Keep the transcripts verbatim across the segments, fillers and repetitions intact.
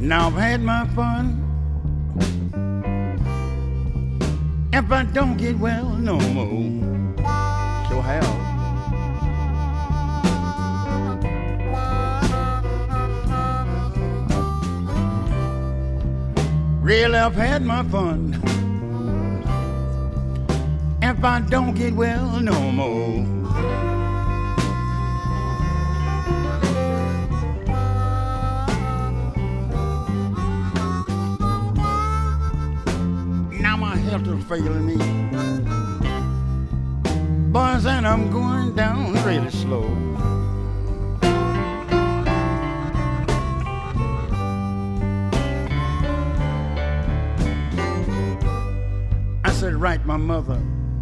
Now I've had my fun. If I don't get well no more, so have. Really, I've had my fun. If I don't get well no more. Now my health is failing me, boys, and I'm going down really slow. I said, write my mother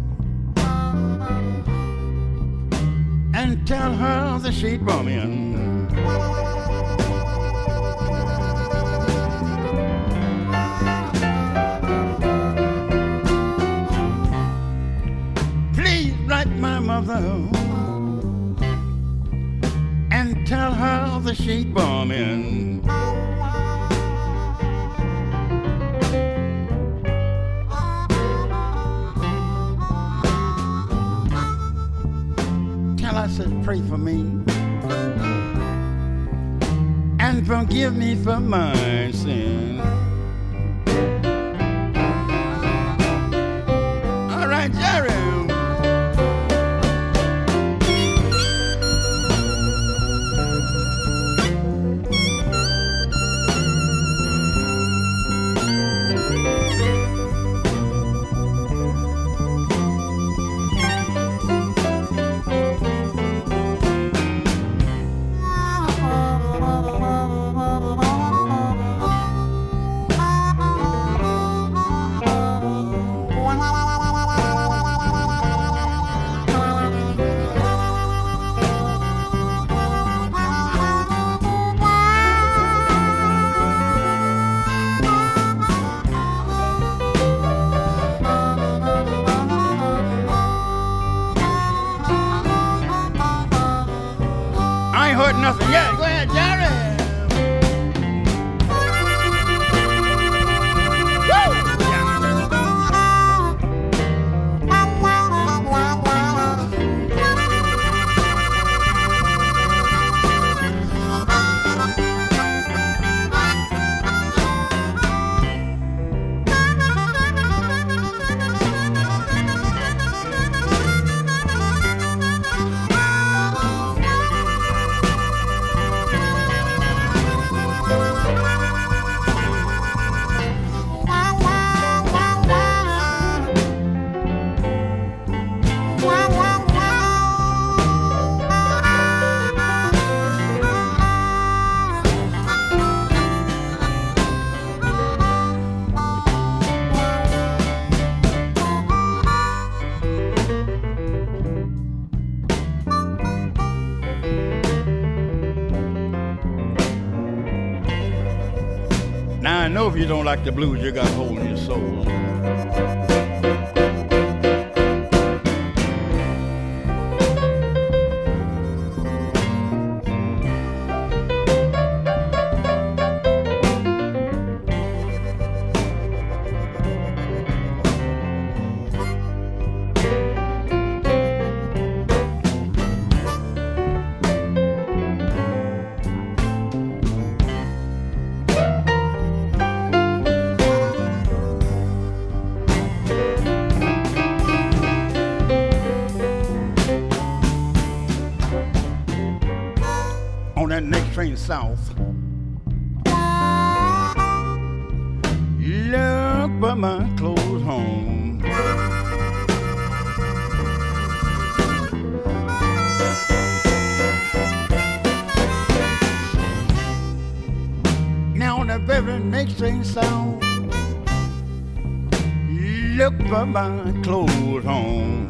and tell her that she'd bum in. Please write my mother and tell her that she'd bum in. I said, pray for me and forgive me for my sin. All right, Jerry. Nothing yet. Go ahead, Jerry. Now I know if you don't like the blues, you got a hole in your soul. On that next train south, look but my clothes home. Now on the very next train south, look but my clothes home.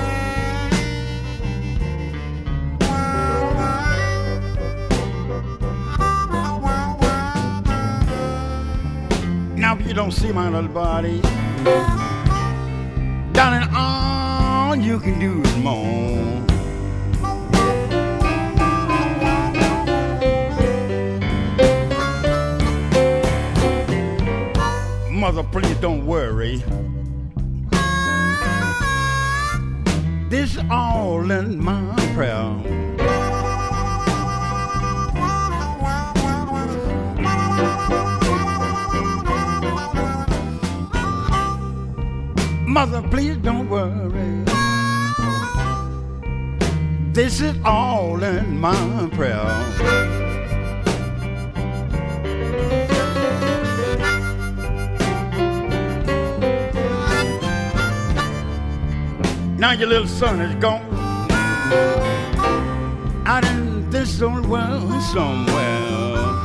Now if you don't see my little body, darling, all you can do is moan. worry. This all in my prayer. Mother, please don't worry. This is all in my prayer. Now your little son is gone out in this old world somewhere.